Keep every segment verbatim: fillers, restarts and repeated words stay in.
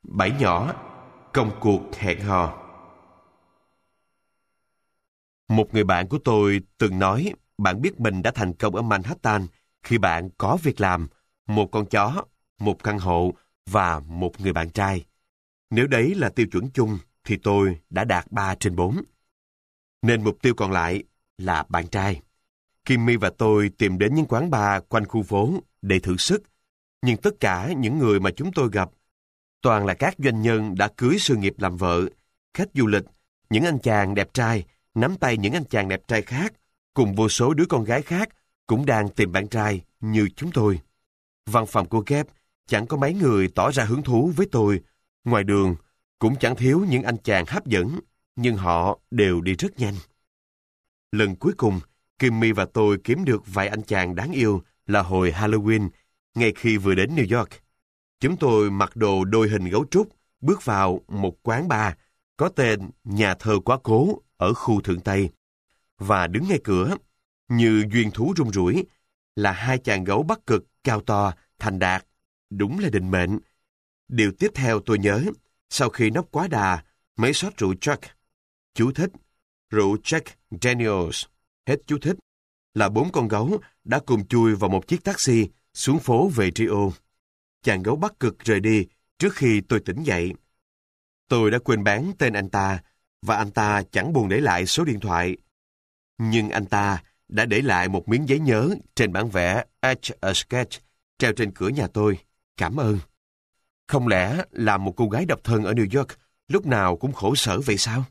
Bảy nhỏ, công cuộc hẹn hò. Một người bạn của tôi từng nói bạn biết mình đã thành công ở Manhattan khi bạn có việc làm, một con chó, một căn hộ và một người bạn trai. Nếu đấy là tiêu chuẩn chung thì tôi đã đạt ba trên bốn. Nên mục tiêu còn lại là bạn trai. Kimmy và tôi tìm đến những quán bar quanh khu phố để thử sức. Nhưng tất cả những người mà chúng tôi gặp toàn là các doanh nhân đã cưới sự nghiệp làm vợ, khách du lịch, những anh chàng đẹp trai, nắm tay những anh chàng đẹp trai khác, cùng vô số đứa con gái khác cũng đang tìm bạn trai như chúng tôi. Văn phòng của Gap chẳng có mấy người tỏ ra hứng thú với tôi. Ngoài đường cũng chẳng thiếu những anh chàng hấp dẫn, nhưng họ đều đi rất nhanh. Lần cuối cùng, Kimmy và tôi kiếm được vài anh chàng đáng yêu là hồi Halloween, ngay khi vừa đến New York. Chúng tôi mặc đồ đôi hình gấu trúc, bước vào một quán bar có tên Nhà thơ Quá cố ở khu Thượng Tây. Và đứng ngay cửa, như duyên thú rung rủi, là hai chàng gấu Bắc Cực cao to, thành đạt. Đúng là định mệnh. Điều tiếp theo tôi nhớ, sau khi nốc quá đà, mấy shot rượu Jack, chú thích, rượu Jack Daniels, hết chú thích, là bốn con gấu đã cùng chui vào một chiếc taxi xuống phố về Rio. Chàng gấu Bắc Cực rời đi trước khi tôi tỉnh dậy. Tôi đã quên bán tên anh ta, và anh ta chẳng buồn để lại số điện thoại. Nhưng anh ta đã để lại một miếng giấy nhớ trên bản vẽ Etch a Sketch treo trên cửa nhà tôi. Cảm ơn. Không lẽ là một cô gái độc thân ở New York lúc nào cũng khổ sở vậy sao?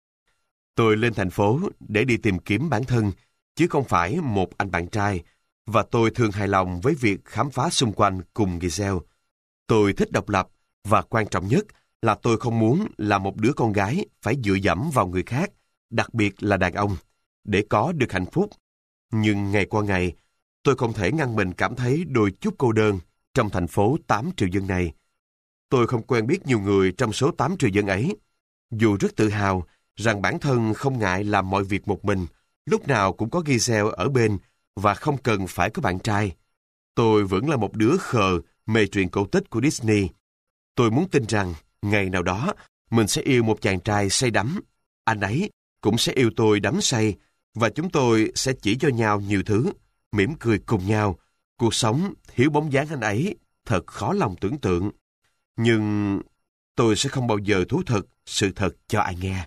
Tôi lên thành phố để đi tìm kiếm bản thân, chứ không phải một anh bạn trai, và tôi thường hài lòng với việc khám phá xung quanh cùng Giselle. Tôi thích độc lập, và quan trọng nhất là tôi không muốn là một đứa con gái phải dựa dẫm vào người khác, đặc biệt là đàn ông, để có được hạnh phúc. Nhưng ngày qua ngày, tôi không thể ngăn mình cảm thấy đôi chút cô đơn trong thành phố tám triệu dân này. Tôi không quen biết nhiều người trong số tám triệu dân ấy. Dù rất tự hào rằng bản thân không ngại làm mọi việc một mình, lúc nào cũng có Giselle ở bên và không cần phải có bạn trai. Tôi vẫn là một đứa khờ mê truyện cổ tích của Disney. Tôi muốn tin rằng ngày nào đó mình sẽ yêu một chàng trai say đắm. Anh ấy cũng sẽ yêu tôi đắm say, và chúng tôi sẽ chỉ cho nhau nhiều thứ, mỉm cười cùng nhau. Cuộc sống thiếu bóng dáng anh ấy thật khó lòng tưởng tượng. Nhưng tôi sẽ không bao giờ thú thật sự thật cho ai nghe.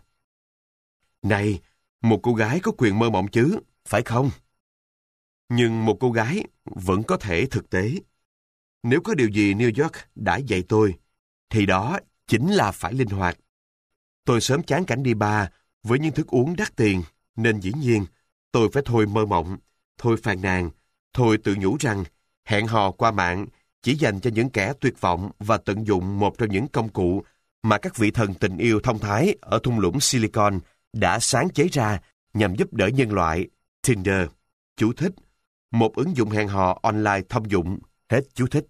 Này, một cô gái có quyền mơ mộng chứ, phải không? Nhưng một cô gái vẫn có thể thực tế. Nếu có điều gì New York đã dạy tôi, thì đó chính là phải linh hoạt. Tôi sớm chán cảnh đi bar với những thức uống đắt tiền, nên dĩ nhiên tôi phải thôi mơ mộng, thôi phàn nàn, thôi tự nhủ rằng hẹn hò qua mạng chỉ dành cho những kẻ tuyệt vọng và tận dụng một trong những công cụ mà các vị thần tình yêu thông thái ở thung lũng Silicon đã sáng chế ra nhằm giúp đỡ nhân loại. Tinder, chú thích, một ứng dụng hẹn hò online thông dụng, hết chú thích.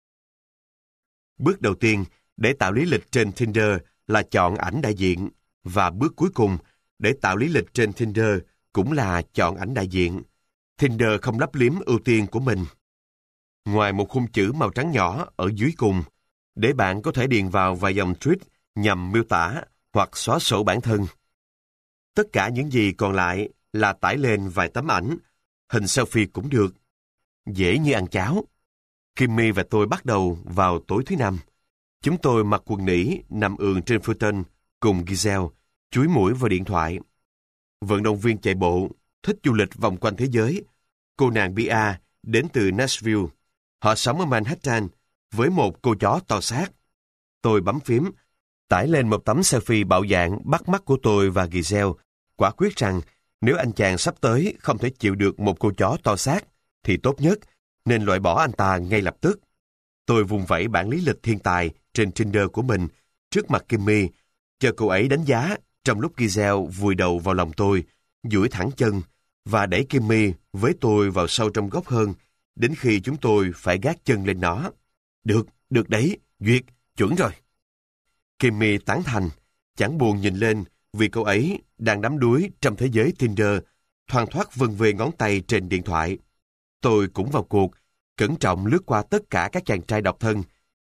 Bước đầu tiên để tạo lý lịch trên Tinder là chọn ảnh đại diện, và bước cuối cùng để tạo lý lịch trên Tinder cũng là chọn ảnh đại diện. Tinder không lấp liếm ưu tiên của mình. Ngoài một khung chữ màu trắng nhỏ ở dưới cùng, để bạn có thể điền vào vài dòng tweet nhằm miêu tả hoặc xóa sổ bản thân. Tất cả những gì còn lại là tải lên vài tấm ảnh, hình selfie cũng được. Dễ như ăn cháo. Kimmy và tôi bắt đầu vào tối thứ năm. Chúng tôi mặc quần nỉ nằm ườn trên futon cùng Giselle, chúi mũi vào điện thoại. Vận động viên chạy bộ, thích du lịch vòng quanh thế giới. Cô nàng Bia đến từ Nashville. Họ sống ở Manhattan với một cô chó to xác. Tôi bấm phím, tải lên một tấm selfie bạo dạn bắt mắt của tôi và Giselle, quả quyết rằng nếu anh chàng sắp tới không thể chịu được một cô chó to xác, thì tốt nhất nên loại bỏ anh ta ngay lập tức. Tôi vùng vẫy bản lý lịch thiên tài trên Tinder của mình trước mặt Kimmy, chờ cô ấy đánh giá trong lúc Giselle vùi đầu vào lòng tôi, duỗi thẳng chân và đẩy Kimmy với tôi vào sâu trong góc hơn, đến khi chúng tôi phải gác chân lên nó. Được, được đấy, duyệt, chuẩn rồi. Kimmy tán thành, chẳng buồn nhìn lên vì cô ấy đang đắm đuối trong thế giới Tinder, thoăn thoắt vân về ngón tay trên điện thoại. Tôi cũng vào cuộc, cẩn trọng lướt qua tất cả các chàng trai độc thân,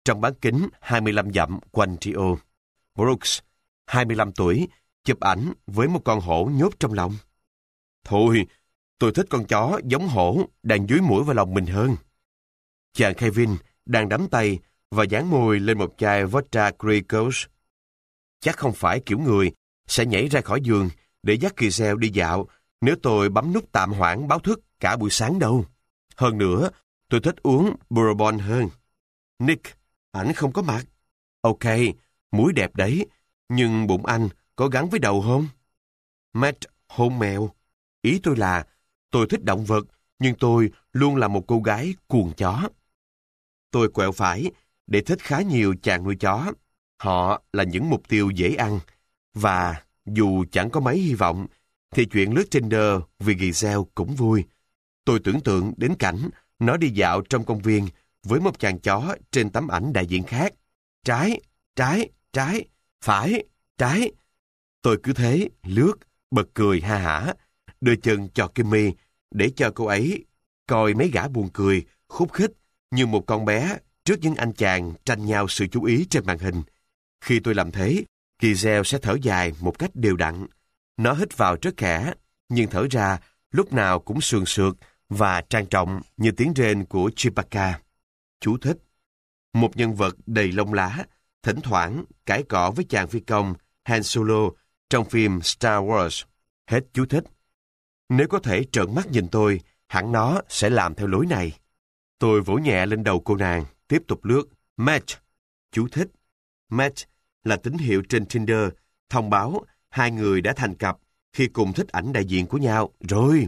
trong bán kính hai mươi lăm dặm quanh Rio. Brooks, hai mươi lăm tuổi, chụp ảnh với một con hổ nhốt trong lòng. Thôi, tôi thích con chó giống hổ đang dúi mũi vào lòng mình hơn. Chàng Kevin đang đắm tay và dán môi lên một chai vodka Grey Goose. Chắc không phải kiểu người sẽ nhảy ra khỏi giường để dắt Giselle đi dạo nếu tôi bấm nút tạm hoãn báo thức cả buổi sáng đâu. Hơn nữa, tôi thích uống bourbon hơn. Nick, ảnh không có mặt. Ok, mũi đẹp đấy, nhưng bụng anh có gắn với đầu không? Matt hôn mèo. Ý tôi là, tôi thích động vật, nhưng tôi luôn là một cô gái cuồng chó. Tôi quẹo phải để thích khá nhiều chàng nuôi chó. Họ là những mục tiêu dễ ăn. Và dù chẳng có mấy hy vọng, thì chuyện lướt Tinder vì Giselle cũng vui. Tôi tưởng tượng đến cảnh nó đi dạo trong công viên với một chàng chó trên tấm ảnh đại diện khác. Trái, trái, trái, phải, trái. Tôi cứ thế lướt, bật cười ha hả, đưa chân cho Kimmy để cho cô ấy coi mấy gã buồn cười, khúc khích như một con bé trước những anh chàng tranh nhau sự chú ý trên màn hình. Khi tôi làm thế, Giselle sẽ thở dài một cách đều đặn. Nó hít vào rất khẽ, nhưng thở ra lúc nào cũng sườn sượt và trang trọng như tiếng rên của Chewbacca. Chú thích. Một nhân vật đầy lông lá, thỉnh thoảng cãi cọ với chàng phi công Han Solo trong phim Star Wars. Hết chú thích. Nếu có thể trợn mắt nhìn tôi, hẳn nó sẽ làm theo lối này. Tôi vỗ nhẹ lên đầu cô nàng, tiếp tục lướt. Match. Chú thích. Match là tín hiệu trên Tinder, thông báo hai người đã thành cặp khi cùng thích ảnh đại diện của nhau. Rồi.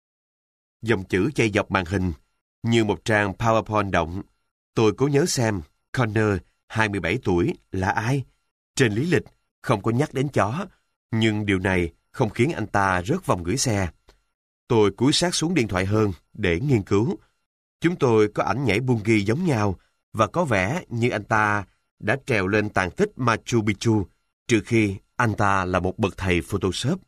Dòng chữ chạy dọc màn hình, như một trang PowerPoint động. Tôi cố nhớ xem Connor, hai mươi bảy tuổi, là ai. Trên lý lịch, không có nhắc đến chó, nhưng điều này không khiến anh ta rớt vòng gửi xe. Tôi cúi sát xuống điện thoại hơn để nghiên cứu. Chúng tôi có ảnh nhảy bungee giống nhau và có vẻ như anh ta đã trèo lên tàn tích Machu Picchu, trừ khi anh ta là một bậc thầy Photoshop.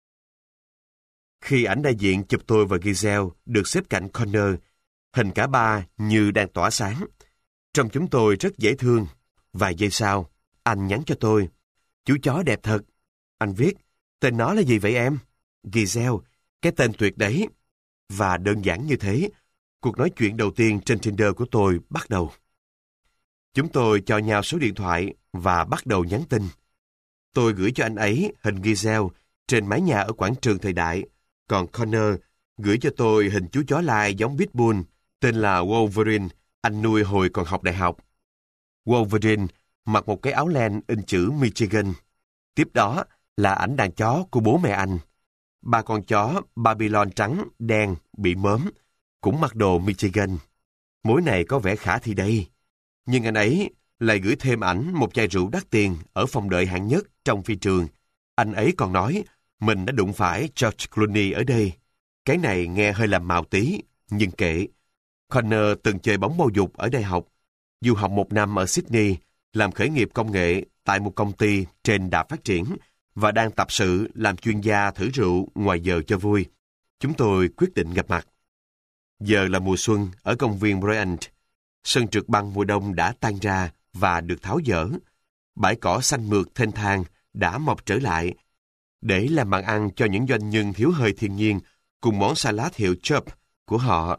Khi ảnh đại diện chụp tôi và Giselle được xếp cạnh Connor, hình cả ba như đang tỏa sáng. Trông chúng tôi rất dễ thương. Vài giây sau, anh nhắn cho tôi. Chú chó đẹp thật. Anh viết, tên nó là gì vậy em? Giselle, cái tên tuyệt đấy. Và đơn giản như thế, cuộc nói chuyện đầu tiên trên Tinder của tôi bắt đầu. Chúng tôi cho nhau số điện thoại và bắt đầu nhắn tin. Tôi gửi cho anh ấy hình Giselle trên mái nhà ở quảng trường thời đại, còn Connor gửi cho tôi hình chú chó lai giống Pitbull, tên là Wolverine, anh nuôi hồi còn học đại học. Wolverine mặc một cái áo len in chữ Michigan. Tiếp đó là ảnh đàn chó của bố mẹ anh. Ba con chó Babylon trắng, đen, bị mớm, cũng mặc đồ Michigan. Mối này có vẻ khả thi đây. Nhưng anh ấy lại gửi thêm ảnh một chai rượu đắt tiền ở phòng đợi hạng nhất trong phi trường. Anh ấy còn nói mình đã đụng phải George Clooney ở đây. Cái này nghe hơi làm màu tí, nhưng kệ. Connor từng chơi bóng bầu dục ở đại học, du học một năm ở Sydney, làm khởi nghiệp công nghệ tại một công ty trên đà phát triển và đang tập sự làm chuyên gia thử rượu ngoài giờ cho vui. Chúng tôi quyết định gặp mặt. Giờ là mùa xuân ở công viên Bryant. Sân trượt băng mùa đông đã tan ra và được tháo dỡ. Bãi cỏ xanh mượt thênh thang đã mọc trở lại để làm bàn ăn cho những doanh nhân thiếu hơi thiên nhiên cùng món salad hiệu Chubb của họ.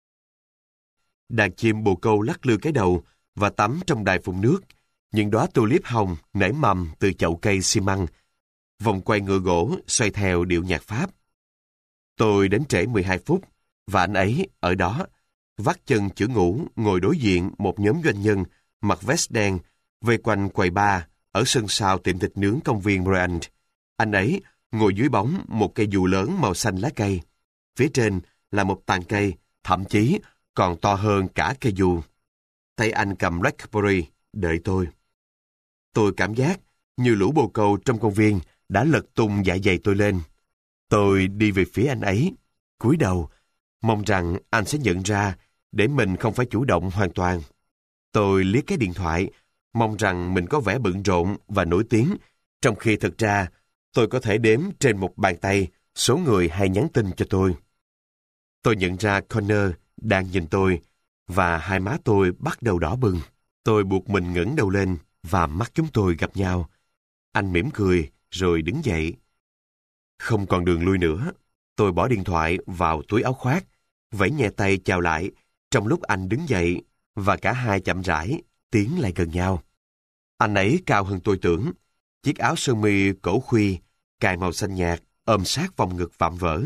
Đàn chim bồ câu lắc lư cái đầu và tắm trong đài phun nước. Những đóa tulip hồng nảy mầm từ chậu cây xi măng. Vòng quay ngựa gỗ xoay theo điệu nhạc Pháp. Tôi đến trễ mười hai phút và anh ấy ở đó, vắt chân chữ ngủ ngồi đối diện một nhóm doanh nhân mặc vest đen vây quanh quầy bar ở sân sau tiệm thịt nướng công viên Bryant. Anh ấy ngồi dưới bóng một cây dù lớn màu xanh lá cây. Phía trên là một tàn cây, thậm chí còn to hơn cả cây dù. Tay anh cầm Blackberry, đợi tôi. Tôi cảm giác như lũ bồ câu trong công viên đã lật tung dạ dày tôi lên. Tôi đi về phía anh ấy, cúi đầu, mong rằng anh sẽ nhận ra để mình không phải chủ động hoàn toàn. Tôi liếc cái điện thoại, mong rằng mình có vẻ bận rộn và nổi tiếng, trong khi thực ra tôi có thể đếm trên một bàn tay số người hay nhắn tin cho tôi. Tôi nhận ra Connor đang nhìn tôi và hai má tôi bắt đầu đỏ bừng. Tôi buộc mình ngẩng đầu lên và mắt chúng tôi gặp nhau. Anh mỉm cười rồi đứng dậy. Không còn đường lui nữa. Tôi bỏ điện thoại vào túi áo khoác, vẫy nhẹ tay chào lại trong lúc anh đứng dậy và cả hai chậm rãi tiến lại gần nhau. Anh ấy cao hơn tôi tưởng. Chiếc áo sơ mi cổ khuy, cài màu xanh nhạt, ôm sát vòng ngực vạm vỡ.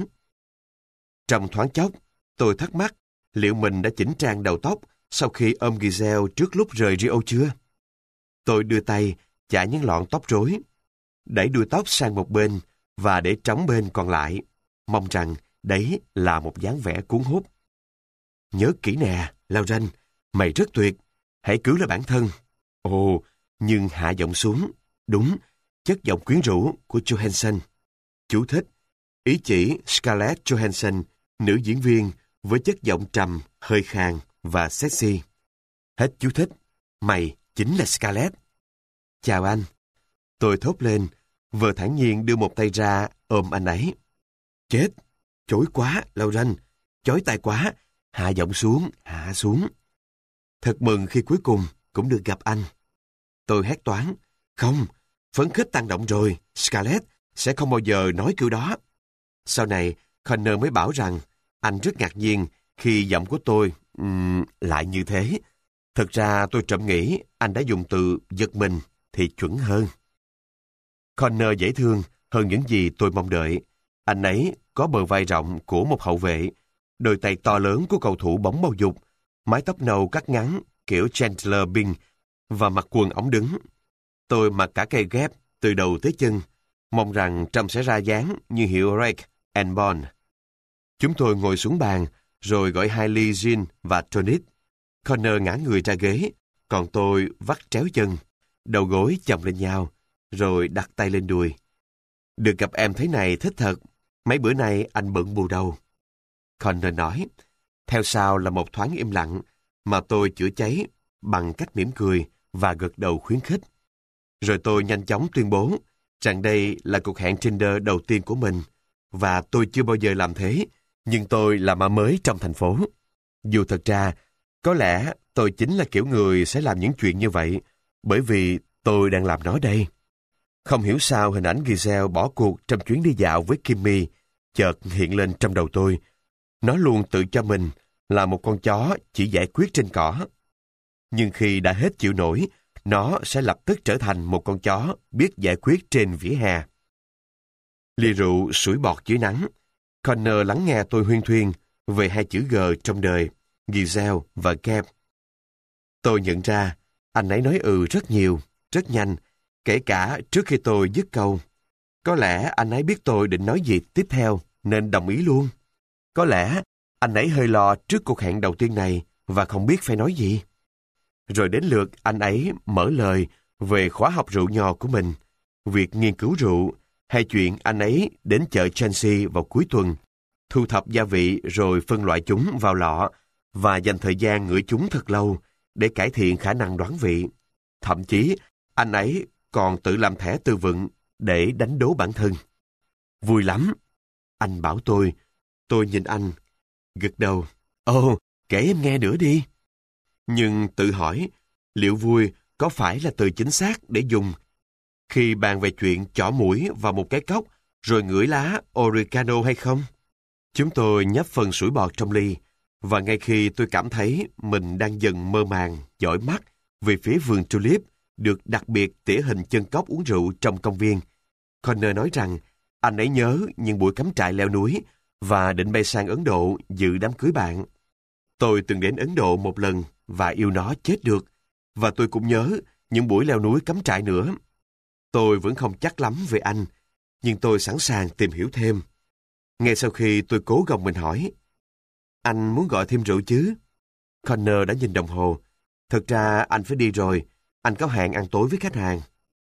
Trong thoáng chốc, tôi thắc mắc liệu mình đã chỉnh trang đầu tóc sau khi ôm Giselle trước lúc rời Rio chưa? Tôi đưa tay chải những lọn tóc rối, đẩy đuôi tóc sang một bên và để trống bên còn lại, mong rằng đấy là một dáng vẻ cuốn hút. Nhớ kỹ nè, Lauren, mày rất tuyệt, hãy cứu lấy bản thân. Ồ, nhưng hạ giọng xuống, đúng, chất giọng quyến rũ của Johansson. Chú thích, ý chỉ Scarlett Johansson, nữ diễn viên với chất giọng trầm, hơi khàn và sexy. Hết chú thích, mày chính là Scarlett. Chào anh. Tôi thốt lên, vừa thản nhiên đưa một tay ra ôm anh ấy. Chết, chối quá, Lauren, chói tai quá, hạ giọng xuống, hạ xuống. Thật mừng khi cuối cùng cũng được gặp anh. Tôi hét toáng, không, phấn khích tăng động rồi, Scarlett sẽ không bao giờ nói kiểu đó. Sau này, Connor mới bảo rằng anh rất ngạc nhiên khi giọng của tôi um, lại như thế. Thực ra tôi trộm nghĩ anh đã dùng từ giật mình thì chuẩn hơn. Connor dễ thương hơn những gì tôi mong đợi. Anh ấy có bờ vai rộng của một hậu vệ, đôi tay to lớn của cầu thủ bóng bầu dục, mái tóc nâu cắt ngắn kiểu Chandler Bing và mặc quần ống đứng. Tôi mặc cả cây ghép từ đầu tới chân, mong rằng trông sẽ ra dáng như hiệu Rake and Bond. Chúng tôi ngồi xuống bàn, rồi gọi hai ly gin và tonic. Connor ngã người ra ghế, còn tôi vắt tréo chân, đầu gối chồng lên nhau, rồi đặt tay lên đùi. Được gặp em thế này thích thật, mấy bữa nay anh bận bù đầu. Connor nói, theo sau là một thoáng im lặng, mà tôi chữa cháy bằng cách mỉm cười và gật đầu khuyến khích. Rồi tôi nhanh chóng tuyên bố rằng đây là cuộc hẹn Tinder đầu tiên của mình, và tôi chưa bao giờ làm thế, nhưng tôi là mã mới trong thành phố. Dù thật ra, có lẽ tôi chính là kiểu người sẽ làm những chuyện như vậy, bởi vì tôi đang làm nó đây. Không hiểu sao hình ảnh Giselle bỏ cuộc trong chuyến đi dạo với Kimmy chợt hiện lên trong đầu tôi. Nó luôn tự cho mình là một con chó chỉ giải quyết trên cỏ. Nhưng khi đã hết chịu nổi, nó sẽ lập tức trở thành một con chó biết giải quyết trên vỉa hè. Ly rượu sủi bọt dưới nắng. Connor lắng nghe tôi huyên thuyên về hai chữ G trong đời, Giselle và Gabe. Tôi nhận ra anh ấy nói ừ rất nhiều, rất nhanh, kể cả trước khi tôi dứt câu. Có lẽ anh ấy biết tôi định nói gì tiếp theo nên đồng ý luôn. Có lẽ anh ấy hơi lo trước cuộc hẹn đầu tiên này và không biết phải nói gì. Rồi đến lượt anh ấy mở lời về khóa học rượu nho của mình, việc nghiên cứu rượu, hay chuyện anh ấy đến chợ Chelsea vào cuối tuần, thu thập gia vị rồi phân loại chúng vào lọ và dành thời gian ngửi chúng thật lâu để cải thiện khả năng đoán vị. Thậm chí, anh ấy còn tự làm thẻ tư vựng để đánh đố bản thân. Vui lắm. Anh bảo tôi. Tôi nhìn anh, gật đầu. Ồ, kể em nghe nữa đi. Nhưng tự hỏi, liệu vui có phải là từ chính xác để dùng khi bàn về chuyện chỏ mũi vào một cái cốc rồi ngửi lá oregano hay không? Chúng tôi nhấp phần sủi bọt trong ly, và ngay khi tôi cảm thấy mình đang dần mơ màng, dõi mắt về phía vườn tulip được đặc biệt tỉa hình chân cóc uống rượu trong công viên, Connor nói rằng anh ấy nhớ những buổi cắm trại leo núi và định bay sang Ấn Độ dự đám cưới bạn. Tôi từng đến Ấn Độ một lần và yêu nó chết được, và tôi cũng nhớ những buổi leo núi cắm trại nữa. Tôi vẫn không chắc lắm về anh, nhưng tôi sẵn sàng tìm hiểu thêm. Ngay sau khi tôi cố gồng mình hỏi, anh muốn gọi thêm rượu chứ? Connor đã nhìn đồng hồ. Thực ra anh phải đi rồi, anh có hẹn ăn tối với khách hàng.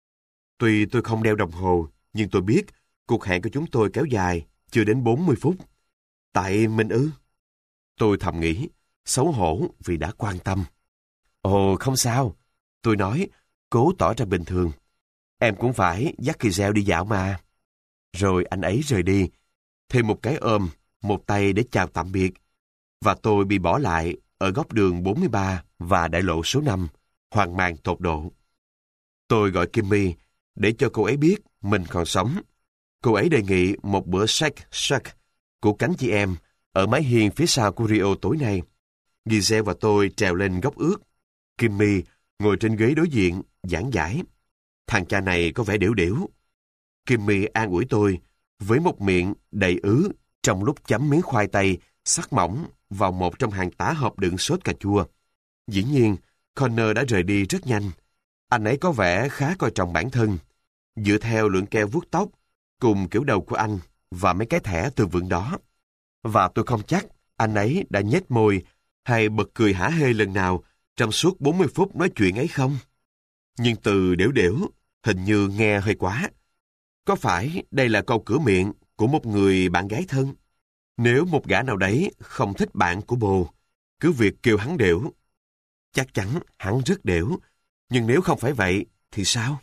Tuy tôi không đeo đồng hồ, nhưng tôi biết cuộc hẹn của chúng tôi kéo dài chưa đến bốn mươi phút. Tại mình ư? Tôi thầm nghĩ, xấu hổ vì đã quan tâm. Ồ, không sao. Tôi nói, cố tỏ ra bình thường. Em cũng phải dắt Giselle đi dạo mà. Rồi anh ấy rời đi, thêm một cái ôm, một tay để chào tạm biệt. Và tôi bị bỏ lại ở góc đường bốn mươi ba và đại lộ số năm, hoang mang tột độ. Tôi gọi Kimmy để cho cô ấy biết mình còn sống. Cô ấy đề nghị một bữa shake shake của cánh chị em ở mái hiên phía sau của Rio tối nay. Giselle và tôi trèo lên góc ướt. Kimmy ngồi trên ghế đối diện, giảng giải. Thằng cha này có vẻ đểu đểu. Kimmy an ủi tôi với một miệng đầy ứ trong lúc chấm miếng khoai tây sắc mỏng vào một trong hàng tả hộp đựng sốt cà chua. Dĩ nhiên, Connor đã rời đi rất nhanh. Anh ấy có vẻ khá coi trọng bản thân. Dựa theo lượng keo vuốt tóc, cùng kiểu đầu của anh và mấy cái thẻ từ vựng đó. Và tôi không chắc anh ấy đã nhếch môi hay bật cười hả hê lần nào trong suốt bốn mươi phút nói chuyện ấy không? Nhưng từ đểu đểu hình như nghe hơi quá. Có phải đây là câu cửa miệng của một người bạn gái thân? Nếu một gã nào đấy không thích bạn của bồ, cứ việc kêu hắn đểu. Chắc chắn hắn rất đểu, nhưng nếu không phải vậy thì sao?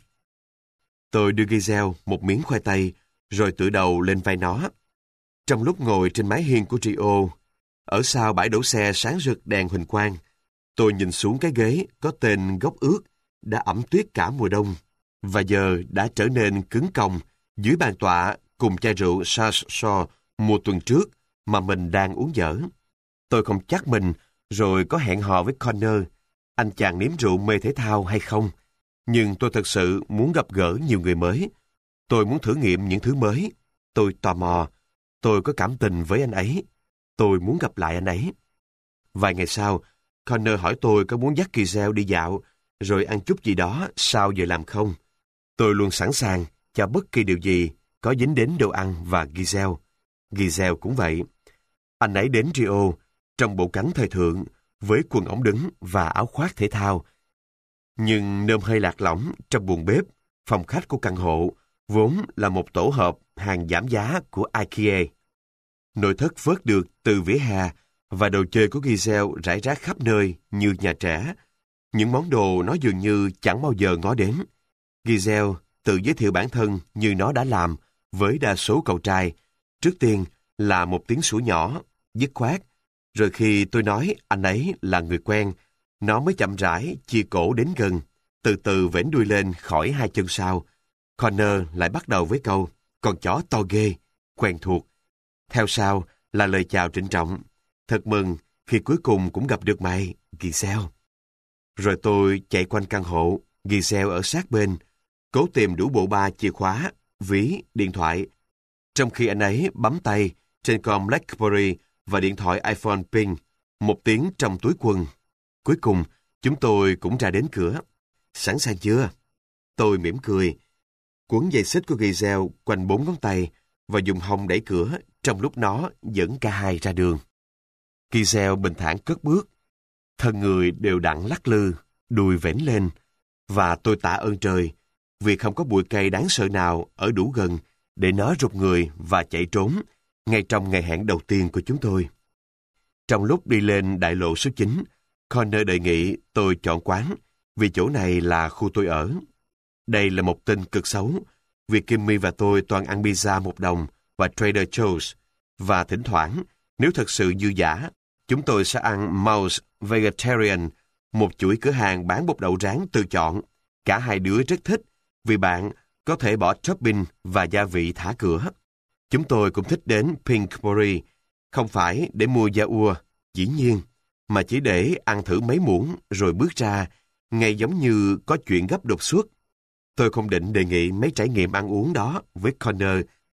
Tôi đưa Giselle một miếng khoai tây rồi tựa đầu lên vai nó. Trong lúc ngồi trên mái hiên của Rio, ở sau bãi đổ xe sáng rực đèn huỳnh quang, tôi nhìn xuống cái ghế có tên gốc ướt đã ẩm tuyết cả mùa đông và giờ đã trở nên cứng còng dưới bàn tọa cùng chai rượu Charles mùa tuần trước mà mình đang uống dở. Tôi không chắc mình rồi có hẹn hò với Connor, anh chàng nếm rượu mê thể thao hay không, nhưng tôi thật sự muốn gặp gỡ nhiều người mới. Tôi muốn thử nghiệm những thứ mới. Tôi tò mò. Tôi có cảm tình với anh ấy. Tôi muốn gặp lại anh ấy. Vài ngày sau, Connor hỏi tôi có muốn dắt Giselle đi dạo rồi ăn chút gì đó sau giờ làm không. Tôi luôn sẵn sàng cho bất kỳ điều gì có dính đến đồ ăn và Giselle. Giselle cũng vậy. Anh ấy đến Rio trong bộ cánh thời thượng với quần ống đứng và áo khoác thể thao. Nhưng nơm hơi lạc lõng trong buồng bếp, phòng khách của căn hộ, vốn là một tổ hợp hàng giảm giá của IKEA. Nội thất vớt được từ vỉa hè và đồ chơi của Giselle rải rác khắp nơi như nhà trẻ. Những món đồ nó dường như chẳng bao giờ ngó đến. Giselle tự giới thiệu bản thân như nó đã làm với đa số cậu trai. Trước tiên là một tiếng sủa nhỏ, dứt khoát. Rồi khi tôi nói anh ấy là người quen, nó mới chậm rãi chia cổ đến gần, từ từ vểnh đuôi lên khỏi hai chân sau. Connor lại bắt đầu với câu, con chó to ghê, quen thuộc. Theo sau là lời chào trịnh trọng. Thật mừng khi cuối cùng cũng gặp được mày, Giselle. Rồi tôi chạy quanh căn hộ, Giselle ở sát bên, cố tìm đủ bộ ba chìa khóa, ví, điện thoại. Trong khi anh ấy bấm tay trên con BlackBerry và điện thoại iPhone ping, một tiếng trong túi quần. Cuối cùng, chúng tôi cũng ra đến cửa. Sẵn sàng chưa? Tôi mỉm cười, quấn dây xích của Giselle quanh bốn ngón tay và dùng hông đẩy cửa trong lúc nó dẫn cả hai ra đường. Giselle bình thản cất bước, thân người đều đặn lắc lư, đùi vểnh lên, và tôi tạ ơn trời vì không có bụi cây đáng sợ nào ở đủ gần để nó rụt người và chạy trốn ngay trong ngày hẹn đầu tiên của chúng tôi. Trong lúc đi lên đại lộ số chín, Connor đề nghị tôi chọn quán vì chỗ này là khu tôi ở. Đây là một tin cực xấu vì Kimmy và tôi toàn ăn pizza một đồng và Trader Joe's, và thỉnh thoảng, nếu thật sự dư dả, chúng tôi sẽ ăn Mouse Vegetarian, một chuỗi cửa hàng bán bột đậu rán tự chọn. Cả hai đứa rất thích vì bạn có thể bỏ topping và gia vị thả cửa. Chúng tôi cũng thích đến Pinkberry, không phải để mua da ua, dĩ nhiên, mà chỉ để ăn thử mấy muỗng rồi bước ra, ngay giống như có chuyện gấp đột xuất. Tôi không định đề nghị mấy trải nghiệm ăn uống đó với Connor,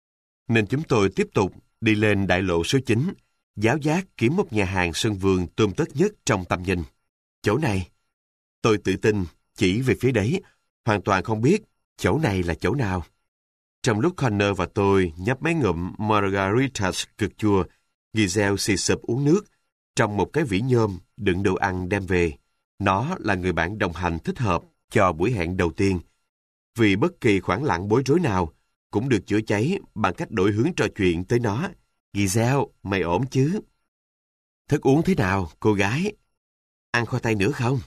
nên chúng tôi tiếp tục đi lên đại lộ số chín, giáo giác kiếm một nhà hàng sân vườn tươm tất nhất trong tầm nhìn. Chỗ này. Tôi tự tin chỉ về phía đấy, hoàn toàn không biết chỗ này là chỗ nào. Trong lúc Connor và tôi nhấp mấy ngụm margaritas cực chua, Giselle xì xụp uống nước trong một cái vỉ nhôm đựng đồ ăn đem về. Nó là người bạn đồng hành thích hợp cho buổi hẹn đầu tiên, vì bất kỳ khoảng lặng bối rối nào cũng được chữa cháy bằng cách đổi hướng trò chuyện tới nó. Giselle, mày ổn chứ? Thức uống thế nào, cô gái? Ăn khoai tây nữa không?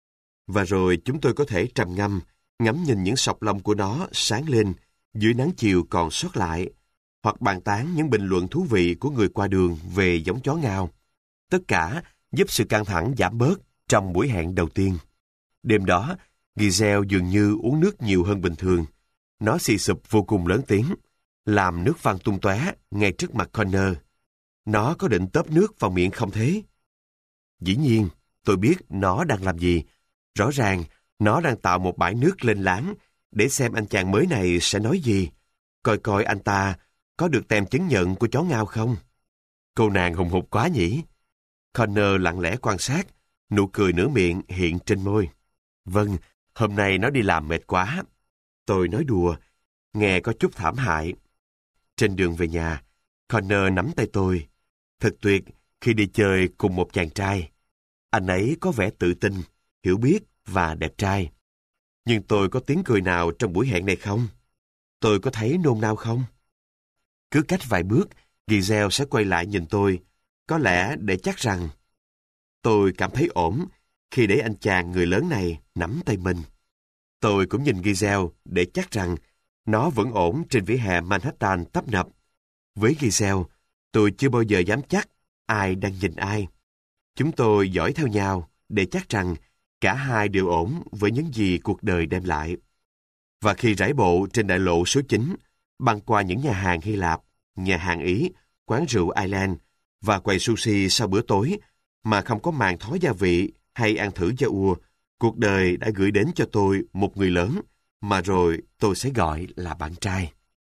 Và rồi chúng tôi có thể trầm ngâm, ngắm nhìn những sọc lông của nó sáng lên dưới nắng chiều còn sót lại, hoặc bàn tán những bình luận thú vị của người qua đường về giống chó ngao. Tất cả giúp sự căng thẳng giảm bớt trong buổi hẹn đầu tiên. Đêm đó, Giselle dường như uống nước nhiều hơn bình thường. Nó xì xụp vô cùng lớn tiếng, làm nước văng tung tóe ngay trước mặt Connor. Nó có định tớp nước vào miệng không thế? Dĩ nhiên, tôi biết nó đang làm gì. Rõ ràng, nó đang tạo một bãi nước lên láng để xem anh chàng mới này sẽ nói gì. Coi coi anh ta có được tem chứng nhận của chó ngao không? Cô nàng hùng hục quá nhỉ? Connor lặng lẽ quan sát, nụ cười nửa miệng hiện trên môi. Vâng, hôm nay nó đi làm mệt quá. Tôi nói đùa, nghe có chút thảm hại. Trên đường về nhà, Connor nắm tay tôi. Thật tuyệt khi đi chơi cùng một chàng trai. Anh ấy có vẻ tự tin, hiểu biết và đẹp trai. Nhưng tôi có tiếng cười nào trong buổi hẹn này không? Tôi có thấy nôn nao không? Cứ cách vài bước, Giselle sẽ quay lại nhìn tôi, có lẽ để chắc rằng tôi cảm thấy ổn khi để anh chàng người lớn này nắm tay mình. Tôi cũng nhìn Giselle để chắc rằng nó vẫn ổn trên vỉa hè Manhattan tấp nập. Với Giselle, tôi chưa bao giờ dám chắc ai đang nhìn ai. Chúng tôi dõi theo nhau để chắc rằng cả hai đều ổn với những gì cuộc đời đem lại. Và khi rải bộ trên đại lộ số chín, băng qua những nhà hàng Hy Lạp, nhà hàng Ý, quán rượu Ireland và quầy sushi sau bữa tối mà không có màn thói gia vị hay ăn thử da ua, cuộc đời đã gửi đến cho tôi một người lớn mà rồi tôi sẽ gọi là bạn trai.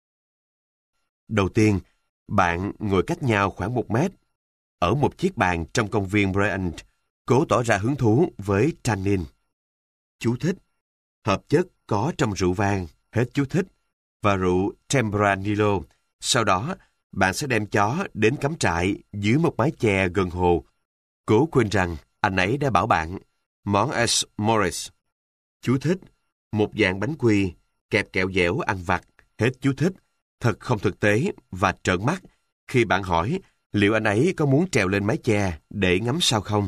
Đầu tiên, bạn ngồi cách nhau khoảng một mét, ở một chiếc bàn trong công viên Bryant, cố tỏ ra hứng thú với tannin. Chú thích: hợp chất có trong rượu vang, hết chú thích, và rượu Tempranillo. Sau đó, bạn sẽ đem chó đến cắm trại dưới một mái che gần hồ. Cố quên rằng anh ấy đã bảo bạn món S. Morris. Chú thích: một dạng bánh quy, kẹp kẹo dẻo ăn vặt, hết chú thích. Thật không thực tế và trợn mắt khi bạn hỏi liệu anh ấy có muốn trèo lên mái che để ngắm sao không.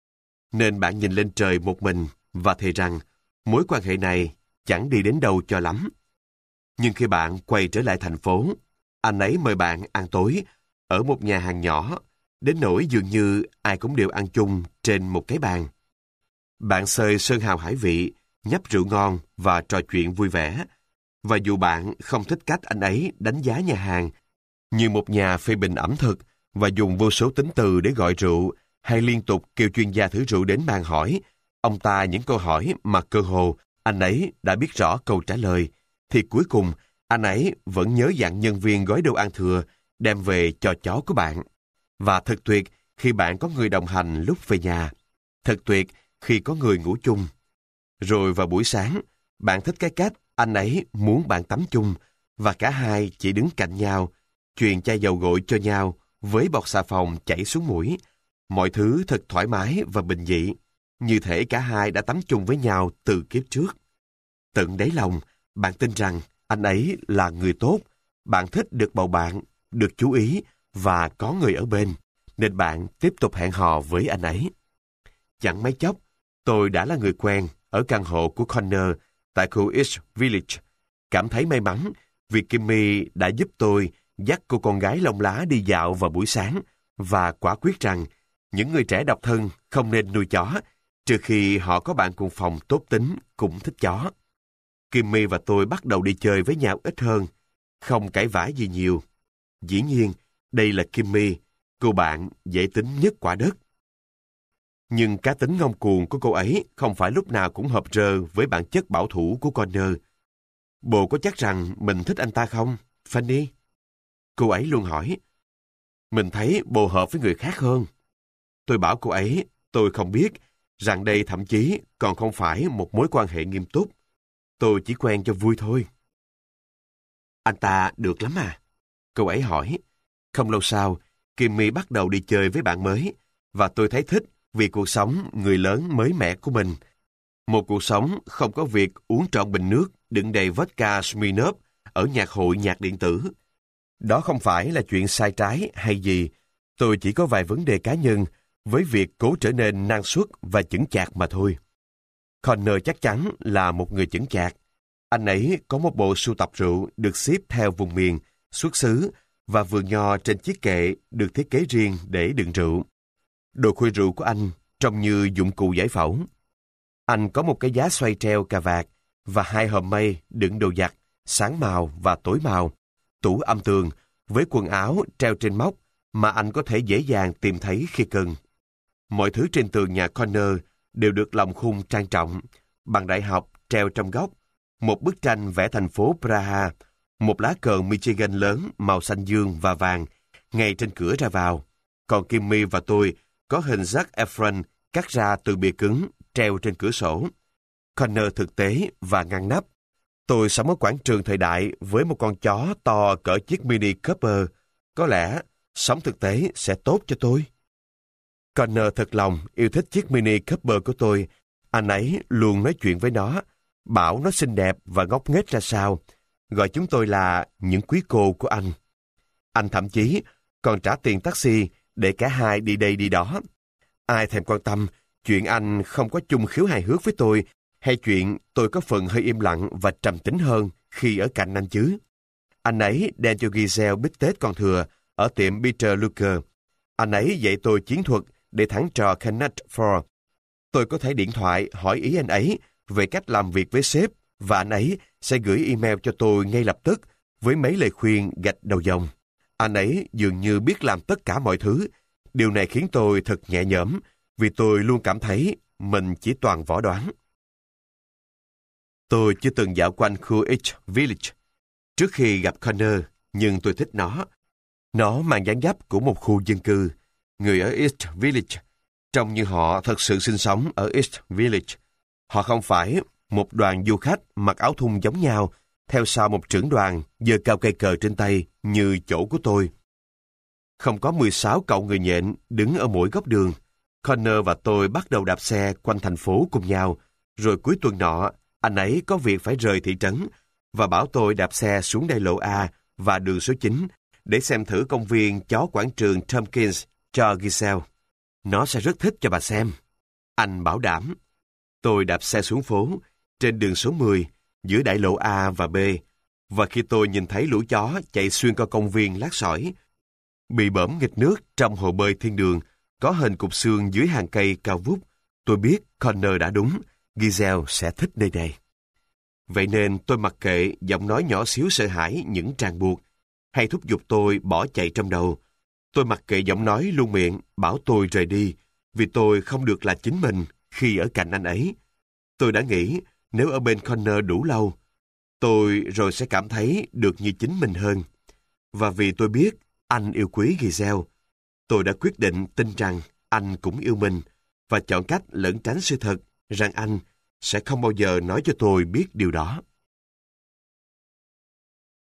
Nên bạn nhìn lên trời một mình và thề rằng mối quan hệ này chẳng đi đến đâu cho lắm. Nhưng khi bạn quay trở lại thành phố, anh ấy mời bạn ăn tối ở một nhà hàng nhỏ, đến nỗi dường như ai cũng đều ăn chung trên một cái bàn. Bạn xơi sơn hào hải vị, nhấp rượu ngon và trò chuyện vui vẻ. Và dù bạn không thích cách anh ấy đánh giá nhà hàng, như một nhà phê bình ẩm thực và dùng vô số tính từ để gọi rượu, hay liên tục kêu chuyên gia thử rượu đến bàn hỏi ông ta những câu hỏi mà cơ hồ anh ấy đã biết rõ câu trả lời, thì cuối cùng anh ấy vẫn nhớ dặn nhân viên gói đồ ăn thừa đem về cho chó của bạn. Và thật tuyệt khi bạn có người đồng hành lúc về nhà. Thật tuyệt khi có người ngủ chung. Rồi vào buổi sáng, bạn thích cái cách anh ấy muốn bạn tắm chung, và cả hai chỉ đứng cạnh nhau, chuyền chai dầu gội cho nhau với bọt xà phòng chảy xuống mũi. Mọi thứ thật thoải mái và bình dị, như thể cả hai đã tắm chung với nhau từ kiếp trước. Tận đáy lòng, bạn tin rằng anh ấy là người tốt, bạn thích được bầu bạn, được chú ý và có người ở bên, nên bạn tiếp tục hẹn hò với anh ấy. Chẳng mấy chốc, tôi đã là người quen ở căn hộ của Connor tại khu East Village. Cảm thấy may mắn vì Kimmy đã giúp tôi dắt cô con gái lông lá đi dạo vào buổi sáng, và quả quyết rằng những người trẻ độc thân không nên nuôi chó, trừ khi họ có bạn cùng phòng tốt tính cũng thích chó. Kimmy và tôi bắt đầu đi chơi với nhau ít hơn, không cãi vã gì nhiều. Dĩ nhiên, đây là Kimmy, cô bạn dễ tính nhất quả đất. Nhưng cá tính ngông cuồng của cô ấy không phải lúc nào cũng hợp rơ với bản chất bảo thủ của Connor. Bồ có chắc rằng mình thích anh ta không, Fanny? Cô ấy luôn hỏi. Mình thấy bồ hợp với người khác hơn. Tôi bảo cô ấy, tôi không biết, rằng đây thậm chí còn không phải một mối quan hệ nghiêm túc. Tôi chỉ quen cho vui thôi. Anh ta được lắm à? Cô ấy hỏi. Không lâu sau, Kimmy bắt đầu đi chơi với bạn mới, và tôi thấy thích vì cuộc sống người lớn mới mẻ của mình. Một cuộc sống không có việc uống trọn bình nước đựng đầy vodka Smirnoff ở nhạc hội nhạc điện tử. Đó không phải là chuyện sai trái hay gì. Tôi chỉ có vài vấn đề cá nhân với việc cố trở nên năng suất và chững chạc mà thôi. Connor chắc chắn là một người chững chạc. Anh ấy có một bộ sưu tập rượu được xếp theo vùng miền, xuất xứ và vườn nho trên chiếc kệ được thiết kế riêng để đựng rượu. Đồ khui rượu của anh trông như dụng cụ giải phẫu. Anh có một cái giá xoay treo cà vạt và hai hòm mây đựng đồ giặt, sáng màu và tối màu, tủ âm tường với quần áo treo trên móc mà anh có thể dễ dàng tìm thấy khi cần. Mọi thứ trên tường nhà Connor đều được lồng khung trang trọng, bằng đại học treo trong góc, một bức tranh vẽ thành phố Praha, một lá cờ Michigan lớn màu xanh dương và vàng ngay trên cửa ra vào. Còn Kimmy và tôi có hình Zac Efron cắt ra từ bìa cứng treo trên cửa sổ. Connor thực tế và ngăn nắp. Tôi sống ở quảng trường thời đại với một con chó to cỡ chiếc Mini Cooper. Có lẽ sống thực tế sẽ tốt cho tôi. Connor thật lòng yêu thích chiếc Mini Cooper của tôi. Anh ấy luôn nói chuyện với nó, bảo nó xinh đẹp và ngốc nghếch ra sao, gọi chúng tôi là những quý cô của anh. Anh thậm chí còn trả tiền taxi để cả hai đi đây đi đó. Ai thèm quan tâm chuyện anh không có chung khiếu hài hước với tôi, hay chuyện tôi có phần hơi im lặng và trầm tính hơn khi ở cạnh anh chứ. Anh ấy đem cho Giselle bít tết còn thừa ở tiệm Peter Luger. Anh ấy dạy tôi chiến thuật để thắng trò Connect Four. Tôi có thể điện thoại hỏi ý anh ấy về cách làm việc với sếp, và anh ấy sẽ gửi email cho tôi ngay lập tức với mấy lời khuyên gạch đầu dòng. Anh ấy dường như biết làm tất cả mọi thứ. Điều này khiến tôi thật nhẹ nhõm, vì tôi luôn cảm thấy mình chỉ toàn võ đoán. Tôi chưa từng dạo quanh khu East Village trước khi gặp Connor, nhưng tôi thích nó. Nó mang dáng dấp của một khu dân cư. Người ở East Village trông như họ thật sự sinh sống ở East Village. Họ không phải một đoàn du khách mặc áo thun giống nhau theo sau một trưởng đoàn giơ cao cây cờ trên tay như chỗ của tôi. Không có mười sáu cậu người nhện đứng ở mỗi góc đường. Connor và tôi bắt đầu đạp xe quanh thành phố cùng nhau, rồi cuối tuần nọ, anh ấy có việc phải rời thị trấn và bảo tôi đạp xe xuống đại lộ A và đường số chín để xem thử công viên chó quảng trường Tompkins cho Giselle. Nó sẽ rất thích cho bà xem. Anh bảo đảm. Tôi đạp xe xuống phố, trên đường số mười, giữa đại lộ A và B, và khi tôi nhìn thấy lũ chó chạy xuyên qua công viên lát sỏi, bị bõm nghịch nước trong hồ bơi thiên đường, có hình cục xương dưới hàng cây cao vút, tôi biết Connor đã đúng, Giselle sẽ thích nơi này. Vậy nên tôi mặc kệ giọng nói nhỏ xíu sợ hãi những ràng buộc, hay thúc giục tôi bỏ chạy trong đầu. Tôi mặc kệ giọng nói luôn miệng bảo tôi rời đi, vì tôi không được là chính mình khi ở cạnh anh ấy. Tôi đã nghĩ nếu ở bên Connor đủ lâu, tôi rồi sẽ cảm thấy được như chính mình hơn. Và vì tôi biết anh yêu quý Giselle, tôi đã quyết định tin rằng anh cũng yêu mình, và chọn cách lẩn tránh sự thật rằng anh sẽ không bao giờ nói cho tôi biết điều đó.